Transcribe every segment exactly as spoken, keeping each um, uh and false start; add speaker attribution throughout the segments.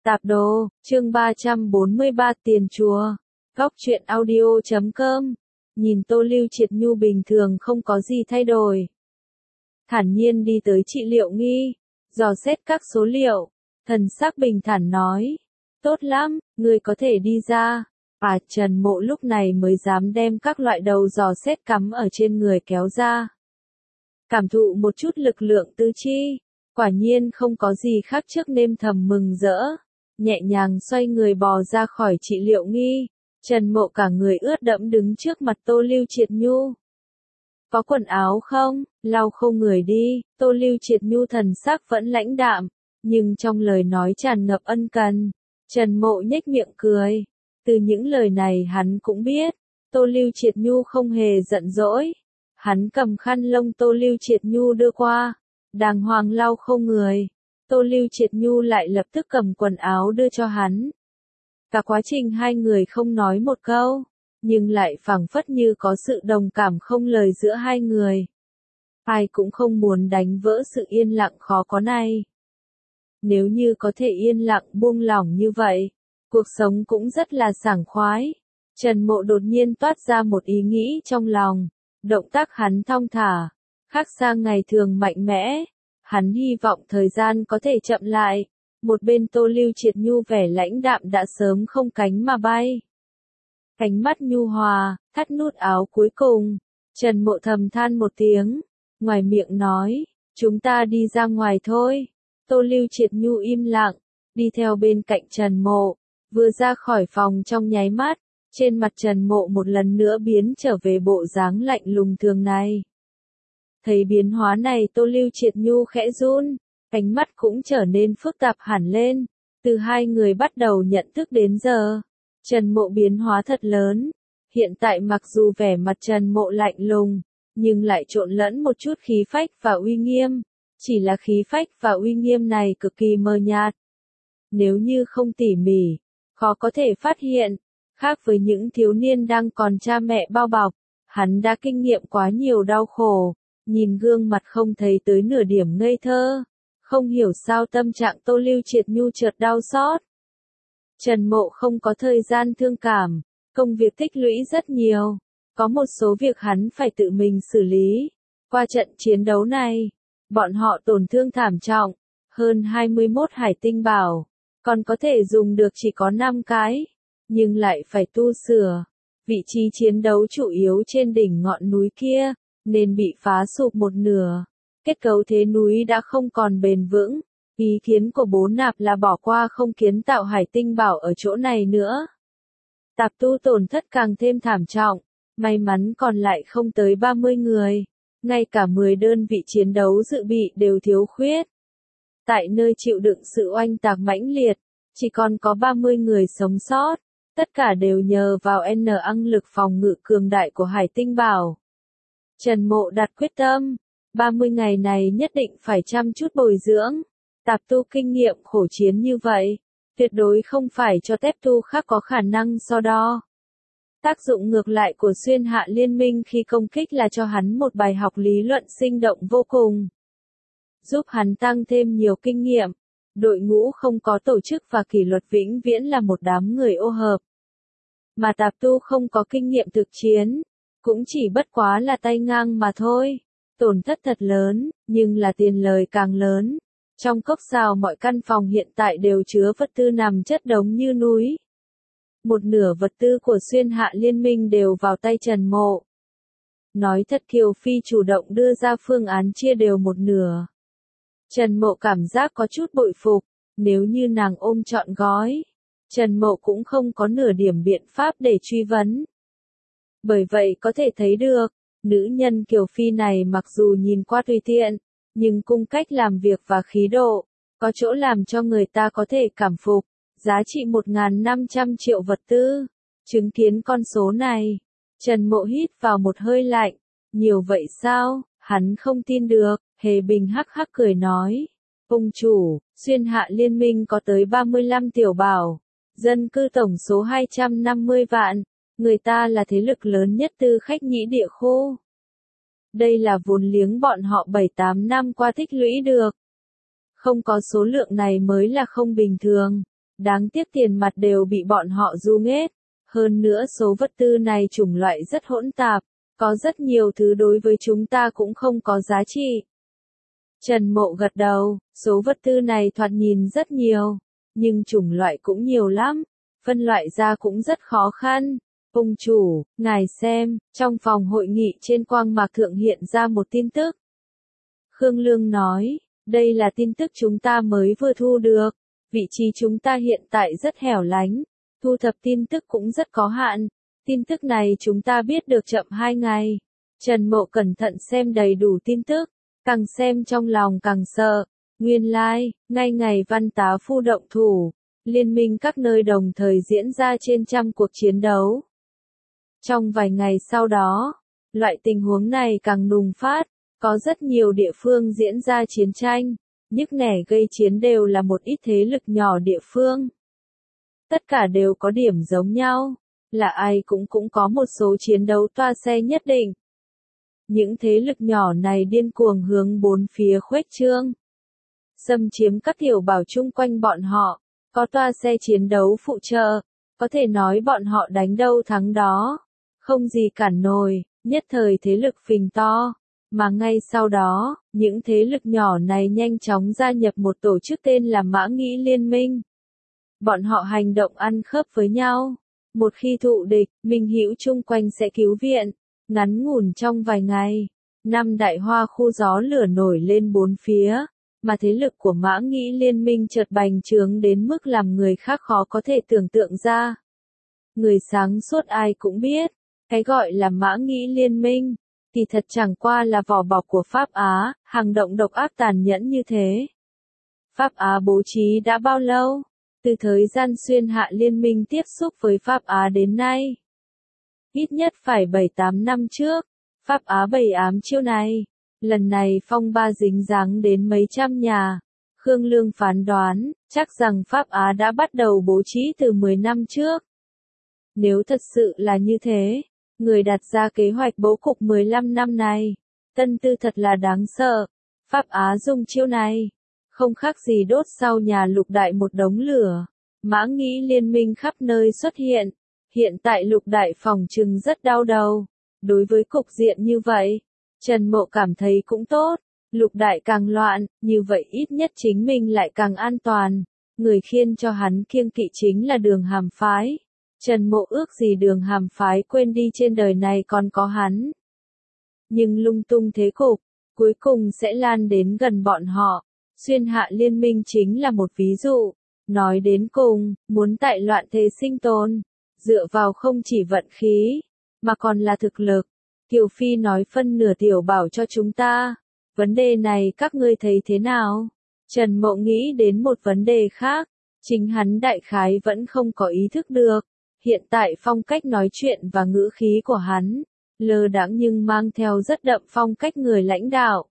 Speaker 1: Tạp đồ, chương ba trăm bốn mươi ba tiền chùa. Góc truyện audio chấm com. Nhìn Tô Lưu Triệt Nhu bình thường không có gì thay đổi. Thản nhiên đi tới trị liệu nghi, dò xét các số liệu, thần sắc bình thản nói. Tốt lắm, người có thể đi ra. À, Trần Mộ lúc này mới dám đem các loại đầu dò xét cắm ở trên người kéo ra. Cảm thụ một chút lực lượng tứ chi, quả nhiên không có gì khác trước nên thầm mừng rỡ. Nhẹ nhàng xoay người bò ra khỏi trị liệu nghi, Trần Mộ cả người ướt đẫm đứng trước mặt Tô Lưu Triệt Nhu. Có quần áo không? Lau khô người đi. Tô Lưu Triệt Nhu thần sắc vẫn lãnh đạm, nhưng trong lời nói tràn ngập ân cần. Trần Mộ nhếch miệng cười. Từ những lời này hắn cũng biết, Tô Lưu Triệt Nhu không hề giận dỗi. Hắn cầm khăn lông Tô Lưu Triệt Nhu đưa qua, đàng hoàng lau khô người. Tô Lưu Triệt Nhu lại lập tức cầm quần áo đưa cho hắn. Cả quá trình hai người không nói một câu, nhưng lại phảng phất như có sự đồng cảm không lời giữa hai người. Ai cũng không muốn đánh vỡ sự yên lặng khó có này. Nếu như có thể yên lặng buông lỏng như vậy, cuộc sống cũng rất là sảng khoái. Trần Mộ đột nhiên toát ra một ý nghĩ trong lòng, động tác hắn thong thả, khác sang ngày thường mạnh mẽ. Hắn hy vọng thời gian có thể chậm lại. Một bên Tô Lưu Triệt Nhu vẻ lãnh đạm đã sớm không cánh mà bay. Cánh mắt nhu hòa, thắt nút áo cuối cùng. Trần Mộ thầm than một tiếng, ngoài miệng nói, chúng ta đi ra ngoài thôi. Tô Lưu Triệt Nhu im lặng, đi theo bên cạnh Trần Mộ, vừa ra khỏi phòng trong nháy mắt, trên mặt Trần Mộ một lần nữa biến trở về bộ dáng lạnh lùng thường này. Thấy biến hóa này Tô Lưu Triệt Nhu khẽ run, ánh mắt cũng trở nên phức tạp hẳn lên. Từ hai người bắt đầu nhận thức đến giờ, Trần Mộ biến hóa thật lớn. Hiện tại mặc dù vẻ mặt Trần Mộ lạnh lùng, nhưng lại trộn lẫn một chút khí phách và uy nghiêm. Chỉ là khí phách và uy nghiêm này cực kỳ mờ nhạt. Nếu như không tỉ mỉ, khó có thể phát hiện. Khác với những thiếu niên đang còn cha mẹ bao bọc, hắn đã kinh nghiệm quá nhiều đau khổ. Nhìn gương mặt không thấy tới nửa điểm ngây thơ, không hiểu sao tâm trạng Tô Lưu Triệt Nhu chợt đau xót. Trần Mộ không có thời gian thương cảm, công việc tích lũy rất nhiều, có một số việc hắn phải tự mình xử lý. Qua trận chiến đấu này, bọn họ tổn thương thảm trọng, hơn hai mươi mốt hải tinh bảo, còn có thể dùng được chỉ có năm cái, nhưng lại phải tu sửa. Vị trí chiến đấu chủ yếu trên đỉnh ngọn núi kia, nên bị phá sụp một nửa. Kết cấu thế núi đã không còn bền vững. Ý kiến của bố Nạp là bỏ qua không kiến tạo hải tinh bảo ở chỗ này nữa. Tạp tu tổn thất càng thêm thảm trọng. May mắn còn lại không tới ba mươi người. Ngay cả mười đơn vị chiến đấu dự bị đều thiếu khuyết. Tại nơi chịu đựng sự oanh tạc mãnh liệt, chỉ còn có ba mươi người sống sót. Tất cả đều nhờ vào N năng lực phòng ngự cường đại của hải tinh bảo. Trần Mộ đặt quyết tâm, ba mươi ngày này nhất định phải chăm chút bồi dưỡng. Tạp tu kinh nghiệm khổ chiến như vậy, tuyệt đối không phải cho tép tu khác có khả năng so đo. Tác dụng ngược lại của xuyên hạ liên minh khi công kích là cho hắn một bài học lý luận sinh động vô cùng. Giúp hắn tăng thêm nhiều kinh nghiệm. Đội ngũ không có tổ chức và kỷ luật vĩnh viễn là một đám người ô hợp. Mà tạp tu không có kinh nghiệm thực chiến, cũng chỉ bất quá là tay ngang mà thôi. Tổn thất thật lớn, nhưng là tiền lời càng lớn. Trong cốc sào mọi căn phòng hiện tại đều chứa vật tư nằm chất đống như núi. Một nửa vật tư của xuyên hạ liên minh đều vào tay Trần Mộ. Nói thật Kiều Phi chủ động đưa ra phương án chia đều một nửa. Trần Mộ cảm giác có chút bội phục, nếu như nàng ôm trọn gói, Trần Mộ cũng không có nửa điểm biện pháp để truy vấn. Bởi vậy có thể thấy được, nữ nhân Kiều Phi này mặc dù nhìn qua tùy tiện, nhưng cung cách làm việc và khí độ, có chỗ làm cho người ta có thể cảm phục. Giá trị một nghìn năm trăm triệu vật tư. Chứng kiến con số này, Trần Mộ hít vào một hơi lạnh. Nhiều vậy sao? Hắn không tin được. Hề Bình hắc hắc cười nói. Ông chủ, xuyên hạ liên minh có tới ba mươi lăm tiểu bảo. Dân cư tổng số hai trăm năm mươi vạn. Người ta là thế lực lớn nhất tư khách nhĩ địa khu. Đây là vốn liếng bọn họ bảy tám năm qua tích lũy được. Không có số lượng này mới là không bình thường. Đáng tiếc tiền mặt đều bị bọn họ du nghết. Hơn nữa số vật tư này chủng loại rất hỗn tạp, có rất nhiều thứ đối với chúng ta cũng không có giá trị. Trần Mộ gật đầu, số vật tư này thoạt nhìn rất nhiều, nhưng chủng loại cũng nhiều lắm, phân loại ra cũng rất khó khăn. Ông chủ, ngài xem, trong phòng hội nghị trên quang mạc thượng hiện ra một tin tức. Khương Lương nói, đây là tin tức chúng ta mới vừa thu được, vị trí chúng ta hiện tại rất hẻo lánh, thu thập tin tức cũng rất có hạn, tin tức này chúng ta biết được chậm hai ngày. Trần Mộ cẩn thận xem đầy đủ tin tức, càng xem trong lòng càng sợ, nguyên lai, like, ngay ngày Văn Tá Phu động thủ, liên minh các nơi đồng thời diễn ra trên trăm cuộc chiến đấu. Trong vài ngày sau đó, loại tình huống này càng bùng phát, có rất nhiều địa phương diễn ra chiến tranh, nhức nẻ gây chiến đều là một ít thế lực nhỏ địa phương. Tất cả đều có điểm giống nhau, là ai cũng cũng có một số chiến đấu toa xe nhất định. Những thế lực nhỏ này điên cuồng hướng bốn phía khuếch trương, xâm chiếm các tiểu bảo chung quanh bọn họ, có toa xe chiến đấu phụ trợ, có thể nói bọn họ đánh đâu thắng đó, không gì cản nổi, nhất thời thế lực phình to, mà ngay sau đó, những thế lực nhỏ này nhanh chóng gia nhập một tổ chức tên là Mã Nghĩ Liên Minh. Bọn họ hành động ăn khớp với nhau, một khi thụ địch, minh hữu chung quanh sẽ cứu viện, ngắn ngủn trong vài ngày, năm đại hoa khu gió lửa nổi lên bốn phía, mà thế lực của Mã Nghĩ Liên Minh chợt bành trướng đến mức làm người khác khó có thể tưởng tượng ra. Người sáng suốt ai cũng biết, cái gọi là Mã Nghĩ Liên Minh, thì thật chẳng qua là vỏ bọc của Pháp Á, hành động độc ác tàn nhẫn như thế. Pháp Á bố trí đã bao lâu? Từ thời gian Xuyên Hạ Liên Minh tiếp xúc với Pháp Á đến nay. Ít nhất phải bảy tám năm trước, Pháp Á bày ám chiêu này. Lần này phong ba dính dáng đến mấy trăm nhà. Khương Lương phán đoán, chắc rằng Pháp Á đã bắt đầu bố trí từ mười năm trước. Nếu thật sự là như thế, người đặt ra kế hoạch bố cục mười lăm năm này, Tân Tư thật là đáng sợ. Pháp Á dùng chiêu này, không khác gì đốt sau nhà Lục Đại một đống lửa. Mã Nghĩ Liên Minh khắp nơi xuất hiện. Hiện tại Lục Đại phòng trừng rất đau đầu. Đối với cục diện như vậy, Trần Mộ cảm thấy cũng tốt. Lục Đại càng loạn, như vậy ít nhất chính mình lại càng an toàn. Người khiên cho hắn kiêng kỵ chính là Đường Hàm Phái. Trần Mộ ước gì Đường Hàm Phái quên đi trên đời này còn có hắn. Nhưng lung tung thế cục, cuối cùng sẽ lan đến gần bọn họ. Xuyên Hạ Liên Minh chính là một ví dụ. Nói đến cùng, muốn tại loạn thế sinh tồn, dựa vào không chỉ vận khí, mà còn là thực lực. Kiều Phi nói phân nửa tiểu bảo cho chúng ta. Vấn đề này các ngươi thấy thế nào? Trần Mộ nghĩ đến một vấn đề khác. Chính hắn đại khái vẫn không có ý thức được. Hiện tại phong cách nói chuyện và ngữ khí của hắn, lơ đãng nhưng mang theo rất đậm phong cách người lãnh đạo.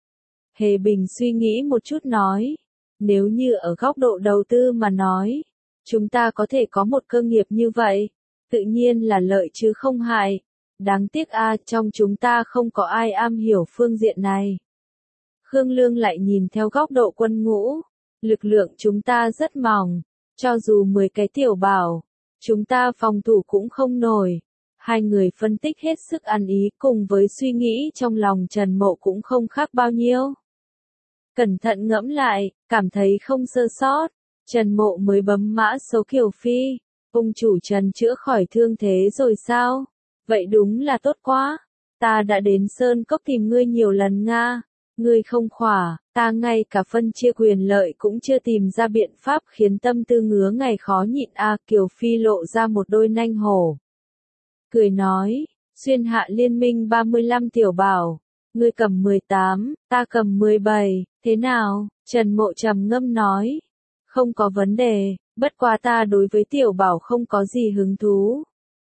Speaker 1: Hề Bình suy nghĩ một chút nói. Nếu như ở góc độ đầu tư mà nói, chúng ta có thể có một cơ nghiệp như vậy, tự nhiên là lợi chứ không hại. Đáng tiếc a à, trong chúng ta không có ai am hiểu phương diện này. Khương Lương lại nhìn theo góc độ quân ngũ, lực lượng chúng ta rất mỏng, cho dù mười cái tiểu bảo, chúng ta phòng thủ cũng không nổi. Hai người phân tích hết sức ăn ý cùng với suy nghĩ trong lòng Trần Mộ cũng không khác bao nhiêu. Cẩn thận ngẫm lại, cảm thấy không sơ sót, Trần Mộ mới bấm mã số Kiều Phi. Ông chủ Trần chữa khỏi thương thế rồi sao? Vậy đúng là tốt quá. Ta đã đến Sơn Cốc tìm ngươi nhiều lần nga. Ngươi không khỏa, ta ngay cả phân chia quyền lợi cũng chưa tìm ra biện pháp khiến tâm tư ngứa ngày khó nhịn a à, Kiều Phi lộ ra một đôi nanh hổ. Cười nói, Xuyên Hạ Liên Minh ba mươi lăm tiểu bảo. Ngươi cầm mười tám, ta cầm mười bảy, thế nào? Trần Mộ trầm ngâm nói. Không có vấn đề, bất quá ta đối với tiểu bảo không có gì hứng thú.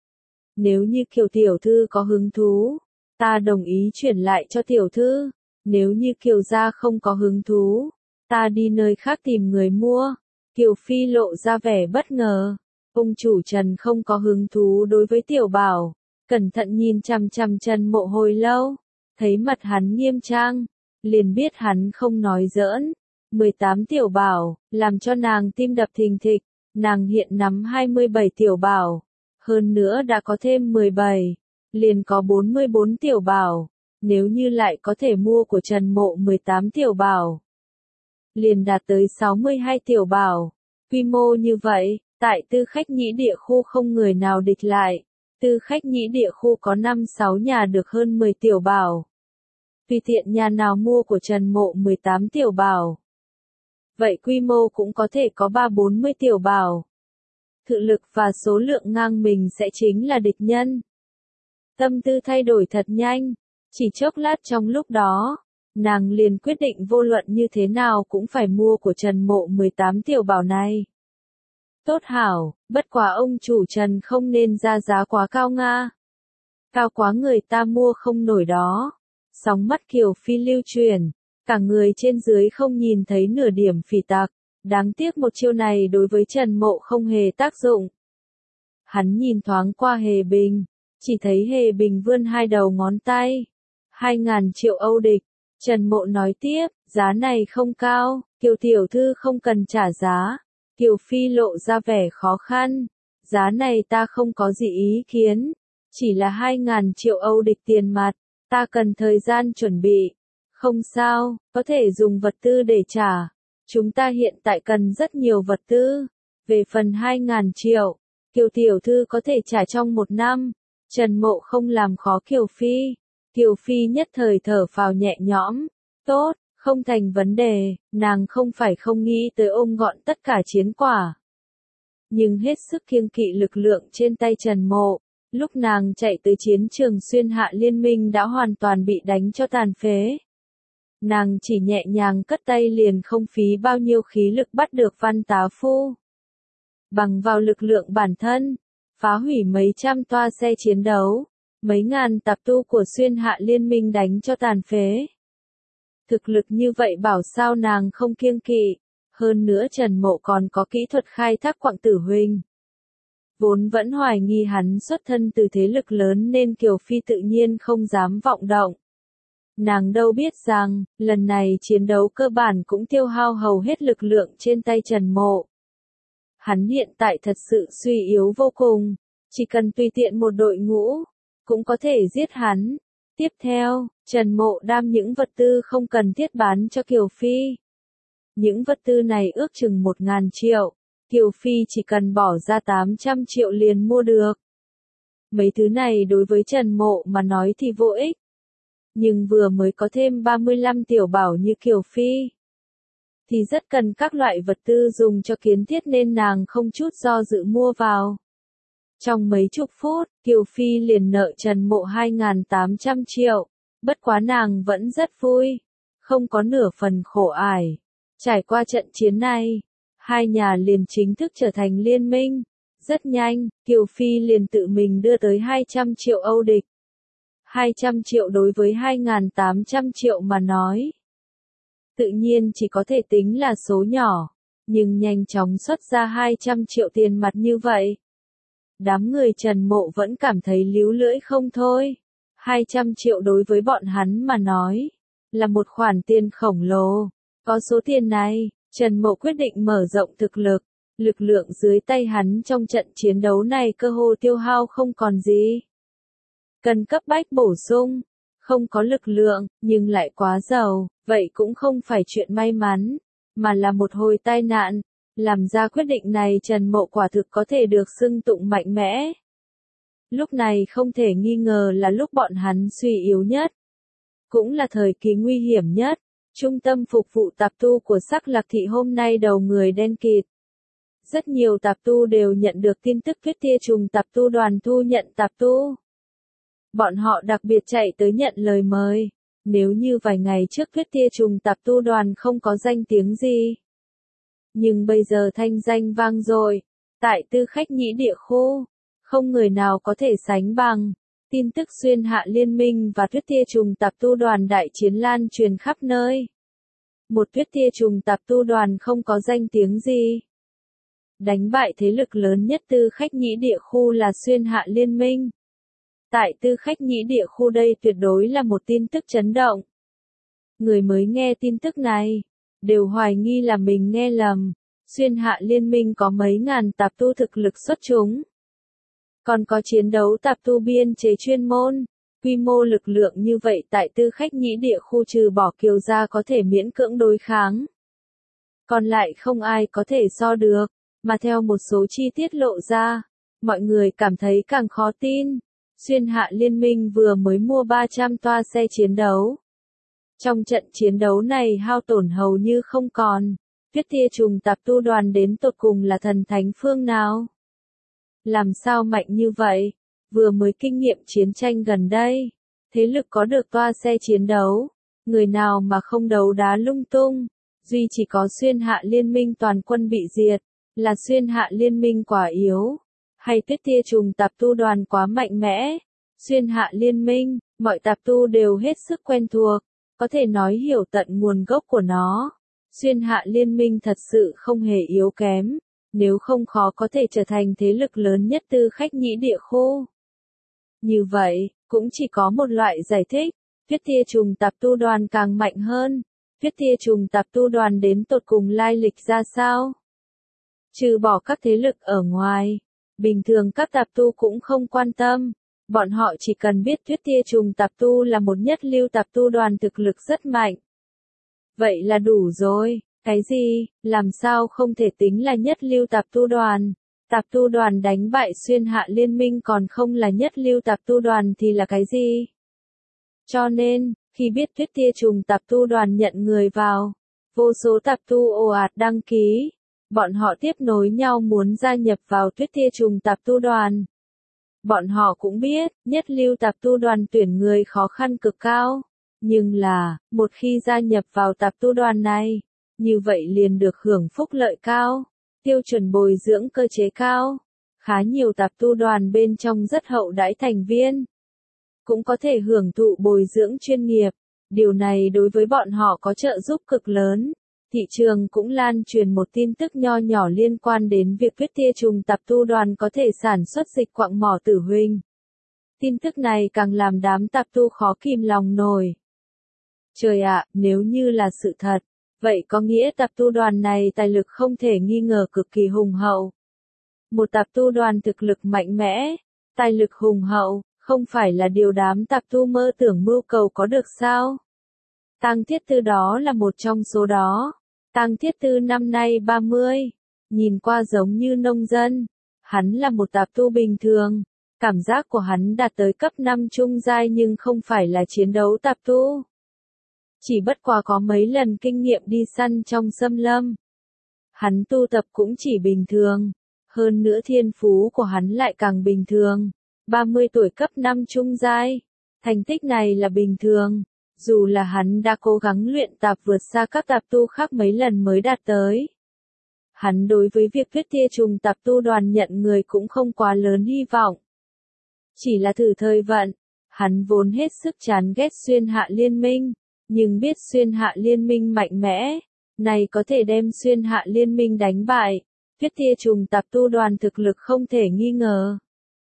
Speaker 1: Nếu như Kiều tiểu thư có hứng thú, ta đồng ý chuyển lại cho tiểu thư. Nếu như Kiều gia không có hứng thú, ta đi nơi khác tìm người mua. Kiều Phi lộ ra vẻ bất ngờ. Ông chủ Trần không có hứng thú đối với tiểu bảo. Cẩn thận nhìn chằm chằm Trần Mộ hồi lâu. Thấy mặt hắn nghiêm trang, liền biết hắn không nói giỡn. mười tám tiểu bảo, làm cho nàng tim đập thình thịch. Nàng hiện nắm hai mươi bảy tiểu bảo, hơn nữa đã có thêm mười bảy, liền có bốn mươi bốn tiểu bảo, nếu như lại có thể mua của Trần Mộ mười tám tiểu bảo, liền đạt tới sáu mươi hai tiểu bảo. Quy mô như vậy, tại Tư Khách Nhĩ Địa khu không người nào địch lại. Tư Khách Nhĩ Địa khu có năm sáu nhà được hơn mười tiểu bảo. Tùy tiện nhà nào mua của Trần Mộ mười tám tiểu bảo. Vậy quy mô cũng có thể có ba bốn mươi tiểu bảo. Thực lực và số lượng ngang mình sẽ chính là địch nhân. Tâm tư thay đổi thật nhanh, chỉ chốc lát trong lúc đó, nàng liền quyết định vô luận như thế nào cũng phải mua của Trần Mộ mười tám tiểu bảo này. Tốt hảo, bất quá ông chủ Trần không nên ra giá quá cao nga. Cao quá người ta mua không nổi đó. Sóng mắt Kiều Phi lưu truyền, cả người trên dưới không nhìn thấy nửa điểm phỉ tạc. Đáng tiếc một chiêu này đối với Trần Mộ không hề tác dụng. Hắn nhìn thoáng qua Hề Bình, chỉ thấy Hề Bình vươn hai đầu ngón tay. Hai ngàn triệu Âu địch. Trần Mộ nói tiếp, giá này không cao, Kiều tiểu thư không cần trả giá. Kiều Phi lộ ra vẻ khó khăn. Giá này ta không có gì ý kiến. Chỉ là hai ngàn triệu Âu địch tiền mặt. Ta cần thời gian chuẩn bị. Không sao, có thể dùng vật tư để trả. Chúng ta hiện tại cần rất nhiều vật tư. Về phần hai ngàn triệu, Kiều tiểu thư có thể trả trong một năm. Trần Mộ không làm khó Kiều Phi. Kiều Phi nhất thời thở phào nhẹ nhõm. Tốt, không thành vấn đề, nàng không phải không nghĩ tới ôm gọn tất cả chiến quả. Nhưng hết sức kiêng kỵ lực lượng trên tay Trần Mộ. Lúc nàng chạy tới chiến trường xuyên hạ liên minh đã hoàn toàn bị đánh cho tàn phế. Nàng chỉ nhẹ nhàng cất tay liền không phí bao nhiêu khí lực bắt được Văn Tá Phu. Bằng vào lực lượng bản thân, phá hủy mấy trăm toa xe chiến đấu, mấy ngàn tạp tu của xuyên hạ liên minh đánh cho tàn phế. Thực lực như vậy bảo sao nàng không kiêng kỵ, hơn nữa Trần Mộ còn có kỹ thuật khai thác quặng tử huỳnh. Vốn vẫn hoài nghi hắn xuất thân từ thế lực lớn nên Kiều Phi tự nhiên không dám vọng động. Nàng đâu biết rằng, lần này chiến đấu cơ bản cũng tiêu hao hầu hết lực lượng trên tay Trần Mộ. Hắn hiện tại thật sự suy yếu vô cùng, chỉ cần tùy tiện một đội ngũ, cũng có thể giết hắn. Tiếp theo, Trần Mộ đam những vật tư không cần thiết bán cho Kiều Phi. Những vật tư này ước chừng một ngàn triệu, Kiều Phi chỉ cần bỏ ra tám trăm triệu liền mua được. Mấy thứ này đối với Trần Mộ mà nói thì vô ích. Nhưng vừa mới có thêm ba mươi lăm tiểu bảo như Kiều Phi, thì rất cần các loại vật tư dùng cho kiến thiết nên nàng không chút do dự mua vào. Trong mấy chục phút, Kiều Phi liền nợ Trần Mộ hai nghìn tám trăm triệu, bất quá nàng vẫn rất vui, không có nửa phần khổ ải. Trải qua trận chiến này, hai nhà liền chính thức trở thành liên minh. Rất nhanh, Kiều Phi liền tự mình đưa tới hai trăm triệu Âu địch. hai trăm triệu đối với hai nghìn tám trăm triệu mà nói. Tự nhiên chỉ có thể tính là số nhỏ, nhưng nhanh chóng xuất ra hai trăm triệu tiền mặt như vậy. Đám người Trần Mộ vẫn cảm thấy líu lưỡi không thôi. hai trăm triệu đối với bọn hắn mà nói, là một khoản tiền khổng lồ. Có số tiền này, Trần Mộ quyết định mở rộng thực lực. Lực lượng dưới tay hắn trong trận chiến đấu này cơ hồ tiêu hao không còn gì. Cần cấp bách bổ sung, không có lực lượng, nhưng lại quá giàu, vậy cũng không phải chuyện may mắn, mà là một hồi tai nạn. Làm ra quyết định này Trần Mộ quả thực có thể được xưng tụng mạnh mẽ. Lúc này không thể nghi ngờ là lúc bọn hắn suy yếu nhất. Cũng là thời kỳ nguy hiểm nhất. Trung tâm phục vụ tạp tu của Sắc Lạc Thị hôm nay đầu người đen kịt. Rất nhiều tạp tu đều nhận được tin tức Tuyết Tia Trùng tạp tu đoàn thu nhận tạp tu. Bọn họ đặc biệt chạy tới nhận lời mời. Nếu như vài ngày trước Tuyết Tia Trùng tạp tu đoàn không có danh tiếng gì. Nhưng bây giờ thanh danh vang dội. Tại Tư Khách Nhĩ Địa khu, không người nào có thể sánh bằng. Tin tức xuyên hạ liên minh và Tuyết Tia Trùng tạp tu đoàn đại chiến lan truyền khắp nơi. Một Tuyết Tia Trùng tạp tu đoàn không có danh tiếng gì. Đánh bại thế lực lớn nhất Tư Khách Nhĩ Địa khu là xuyên hạ liên minh. Tại Tư Khách Nhĩ Địa khu đây tuyệt đối là một tin tức chấn động. Người mới nghe tin tức này, đều hoài nghi là mình nghe lầm. Xuyên Hạ Liên minh có mấy ngàn tạp tu thực lực xuất chúng. Còn có chiến đấu tạp tu biên chế chuyên môn, quy mô lực lượng như vậy tại Tư Khách Nhĩ địa khu trừ bỏ Kiều gia có thể miễn cưỡng đối kháng. Còn lại không ai có thể so được, mà theo một số chi tiết lộ ra, mọi người cảm thấy càng khó tin. Xuyên Hạ Liên minh vừa mới mua ba trăm toa xe chiến đấu. Trong trận chiến đấu này hao tổn hầu như không còn. Tuyết Tia Trùng tạp tu đoàn đến tột cùng là thần thánh phương nào? Làm sao mạnh như vậy? Vừa mới kinh nghiệm chiến tranh gần đây, thế lực có được toa xe chiến đấu, người nào mà không đấu đá lung tung, duy chỉ có Xuyên Hạ Liên minh toàn quân bị diệt, là Xuyên Hạ Liên minh quá yếu, hay Tuyết Tia Trùng tạp tu đoàn quá mạnh mẽ? Xuyên Hạ Liên minh, mọi tạp tu đều hết sức quen thuộc, có thể nói hiểu tận nguồn gốc của nó. Xuyên Hạ Liên minh thật sự không hề yếu kém, nếu không khó có thể trở thành thế lực lớn nhất Tư Khách Nhĩ địa khu. Như vậy, cũng chỉ có một loại giải thích, Tuyết Tia Trùng tạp tu đoàn càng mạnh hơn. Tuyết Tia Trùng tạp tu đoàn đến tột cùng lai lịch ra sao? Trừ bỏ các thế lực ở ngoài, bình thường các tạp tu cũng không quan tâm. Bọn họ chỉ cần biết Tuyết Tia Trùng tạp tu là một nhất lưu tạp tu đoàn thực lực rất mạnh. Vậy là đủ rồi, cái gì, làm sao không thể tính là nhất lưu tạp tu đoàn? Tạp tu đoàn đánh bại Xuyên Hạ Liên minh còn không là nhất lưu tạp tu đoàn thì là cái gì? Cho nên, khi biết Tuyết Tia Trùng tạp tu đoàn nhận người vào, vô số tạp tu ồ ạt đăng ký, bọn họ tiếp nối nhau muốn gia nhập vào Tuyết Tia Trùng tạp tu đoàn. Bọn họ cũng biết, nhất lưu tạp tu đoàn tuyển người khó khăn cực cao, nhưng là, một khi gia nhập vào tạp tu đoàn này, như vậy liền được hưởng phúc lợi cao, tiêu chuẩn bồi dưỡng cơ chế cao. Khá nhiều tạp tu đoàn bên trong rất hậu đãi thành viên, cũng có thể hưởng thụ bồi dưỡng chuyên nghiệp, điều này đối với bọn họ có trợ giúp cực lớn. Thị trường cũng lan truyền một tin tức nho nhỏ liên quan đến việc Tuyết Tia Trùng tạp tu đoàn có thể sản xuất dịch quặng mỏ tử huỳnh. Tin tức này càng làm đám tạp tu khó kìm lòng nổi. Trời ạ, nếu như là sự thật, vậy có nghĩa tạp tu đoàn này tài lực không thể nghi ngờ cực kỳ hùng hậu. Một tạp tu đoàn thực lực mạnh mẽ, tài lực hùng hậu, không phải là điều đám tạp tu mơ tưởng mưu cầu có được sao? Tang Thiết Tư đó là một trong số đó. Tang Thiết Tư năm nay ba mươi, nhìn qua giống như nông dân. Hắn là một tạp tu bình thường, cảm giác của hắn đạt tới cấp năm trung giai nhưng không phải là chiến đấu tạp tu. Chỉ bất quá có mấy lần kinh nghiệm đi săn trong xâm lâm. Hắn tu tập cũng chỉ bình thường, hơn nữa thiên phú của hắn lại càng bình thường. ba mươi tuổi cấp năm trung giai, thành tích này là bình thường. Dù là hắn đã cố gắng luyện tạp vượt xa các tạp tu khác mấy lần mới đạt tới. Hắn đối với việc Tuyết Tia Trùng tạp tu đoàn nhận người cũng không quá lớn hy vọng. Chỉ là thử thời vận, hắn vốn hết sức chán ghét Xuyên Hạ Liên minh, nhưng biết Xuyên Hạ Liên minh mạnh mẽ, này có thể đem Xuyên Hạ Liên minh đánh bại. Tuyết Tia Trùng tạp tu đoàn thực lực không thể nghi ngờ.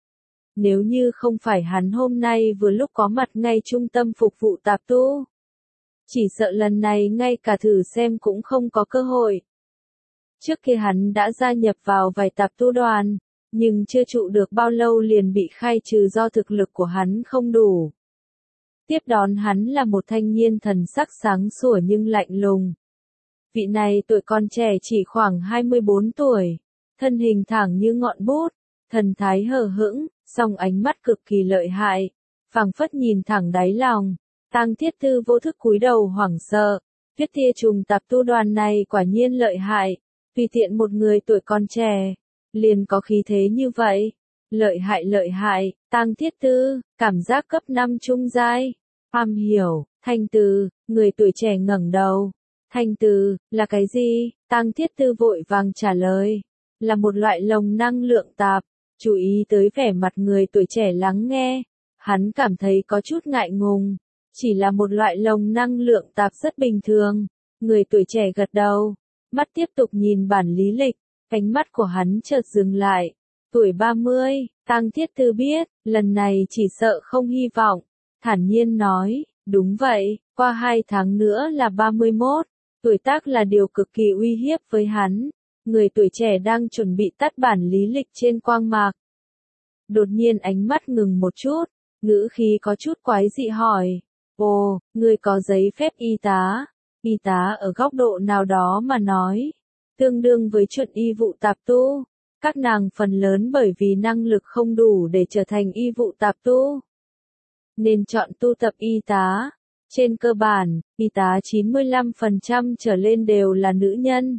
Speaker 1: Nếu như không phải hắn hôm nay vừa lúc có mặt ngay trung tâm phục vụ tạp tu, chỉ sợ lần này ngay cả thử xem cũng không có cơ hội. Trước kia hắn đã gia nhập vào vài tạp tu đoàn, nhưng chưa trụ được bao lâu liền bị khai trừ do thực lực của hắn không đủ. Tiếp đón hắn là một thanh niên thần sắc sáng sủa nhưng lạnh lùng. Vị này tuổi còn trẻ chỉ khoảng hai mươi bốn tuổi, thân hình thẳng như ngọn bút, thần thái hờ hững, song ánh mắt cực kỳ lợi hại, phảng phất nhìn thẳng đáy lòng. Tang Thiết Tư vô thức cúi đầu hoảng sợ, Tuyết Tia Trùng tạp tu đoàn này quả nhiên lợi hại, tùy tiện một người tuổi còn trẻ, liền có khí thế như vậy. Lợi hại lợi hại, Tang Thiết Tư, cảm giác cấp năm trung giai. Am hiểu, Thanh Từ, người tuổi trẻ ngẩng đầu. Thanh Từ, là cái gì? Tang Thiết Tư vội vàng trả lời. Là một loại lồng năng lượng tạp. Chú ý tới vẻ mặt người tuổi trẻ lắng nghe. Hắn cảm thấy có chút ngại ngùng. Chỉ là một loại lồng năng lượng tạp rất bình thường. Người tuổi trẻ gật đầu. Mắt tiếp tục nhìn bản lý lịch. Ánh mắt của hắn chợt dừng lại. Tuổi ba mươi, Tang Thiết Tư biết, lần này chỉ sợ không hy vọng. Thản nhiên nói, đúng vậy, qua hai tháng nữa là ba mươi mốt. Tuổi tác là điều cực kỳ uy hiếp với hắn. người tuổi trẻ đang chuẩn bị tắt bản lý lịch trên quang mạc. Đột nhiên ánh mắt ngừng một chút, ngữ khí có chút quái dị hỏi, ồ, người có giấy phép y tá, y tá ở góc độ nào đó mà nói, tương đương với chuẩn y vụ tạp tu, các nàng phần lớn bởi vì năng lực không đủ để trở thành y vụ tạp tu, nên chọn tu tập y tá. Trên cơ bản, y tá chín mươi lăm phần trăm trở lên đều là nữ nhân.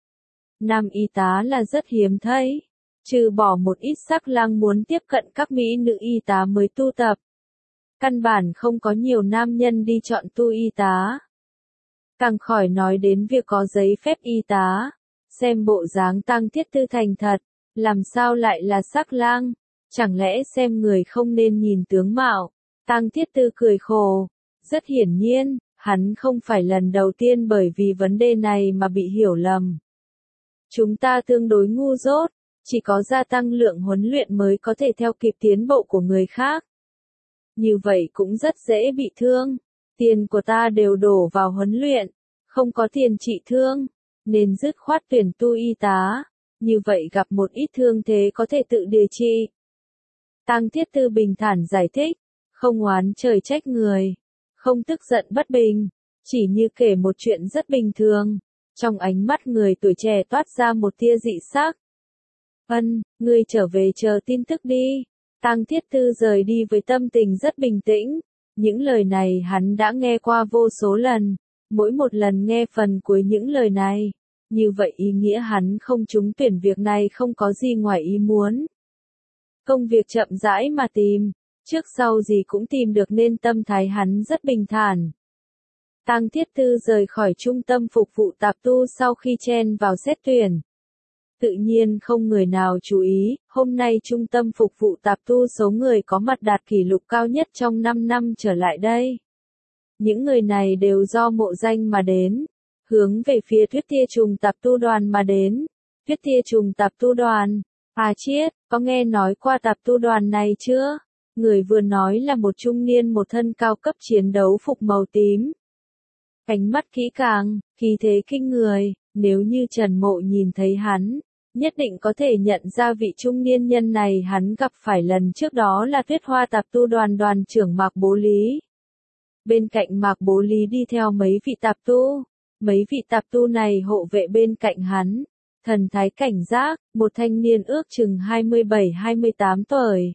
Speaker 1: Nam y tá là rất hiếm thấy, trừ bỏ một ít sắc lang muốn tiếp cận các mỹ nữ y tá mới tu tập. Căn bản không có nhiều nam nhân đi chọn tu y tá. Càng khỏi nói đến việc có giấy phép y tá, xem bộ dáng Tang Thiết Tư thành thật, làm sao lại là sắc lang, chẳng lẽ xem người không nên nhìn tướng mạo. Tang Thiết Tư cười khổ, rất hiển nhiên, hắn không phải lần đầu tiên bởi vì vấn đề này mà bị hiểu lầm. Chúng ta tương đối ngu dốt, chỉ có gia tăng lượng huấn luyện mới có thể theo kịp tiến bộ của người khác. Như vậy cũng rất dễ bị thương, tiền của ta đều đổ vào huấn luyện, không có tiền trị thương, nên dứt khoát tuyển tu y tá, như vậy gặp một ít thương thế có thể tự điều trị. Tang Thiết Tư bình thản giải thích, không oán trời trách người, không tức giận bất bình, chỉ như kể một chuyện rất bình thường. Trong ánh mắt người tuổi trẻ toát ra một tia dị sắc. Ân, ngươi trở về chờ tin tức đi. Tang Thiết Tư rời đi với tâm tình rất bình tĩnh. Những lời này hắn đã nghe qua vô số lần. Mỗi một lần nghe phần cuối những lời này. Như vậy ý nghĩa hắn không trúng tuyển việc này không có gì ngoài ý muốn. Công việc chậm rãi mà tìm. Trước sau gì cũng tìm được nên tâm thái hắn rất bình thản. Tang Thiết Tư rời khỏi trung tâm phục vụ tạp tu sau khi chen vào xét tuyển. Tự nhiên không người nào chú ý, hôm nay trung tâm phục vụ tạp tu số người có mặt đạt kỷ lục cao nhất trong năm năm trở lại đây. Những người này đều do mộ danh mà đến, hướng về phía Tuyết Tia Trùng tạp tu đoàn mà đến. Tuyết Tia Trùng tạp tu đoàn, à chiết, có nghe nói qua tạp tu đoàn này chưa? Người vừa nói là một trung niên một thân cao cấp chiến đấu phục màu tím. Ánh mắt kỹ càng, khí thế kinh người, nếu như Trần Mộ nhìn thấy hắn, nhất định có thể nhận ra vị trung niên nhân này hắn gặp phải lần trước đó là Tuyết Hoa tạp tu đoàn đoàn trưởng Mạc Bố Lý. Bên cạnh Mạc Bố Lý đi theo mấy vị tạp tu, mấy vị tạp tu này hộ vệ bên cạnh hắn, thần thái cảnh giác, một thanh niên ước chừng hai mươi bảy hai mươi tám tuổi.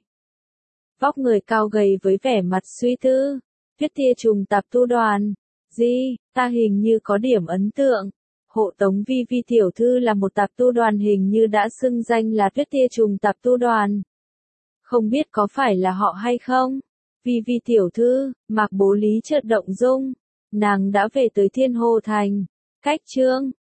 Speaker 1: Vóc người cao gầy với vẻ mặt suy tư, Tuyết Tia Trùng tạp tu đoàn. Gì, ta hình như có điểm ấn tượng. Hộ tống Vi Vi tiểu thư là một tạp tu đoàn hình như đã xưng danh là Tuyết Tia Trùng tạp tu đoàn. Không biết có phải là họ hay không? Vi Vi tiểu thư, Mạc Bố Lý chợt động dung. Nàng đã về tới Thiên Hồ Thành. Cách Trương,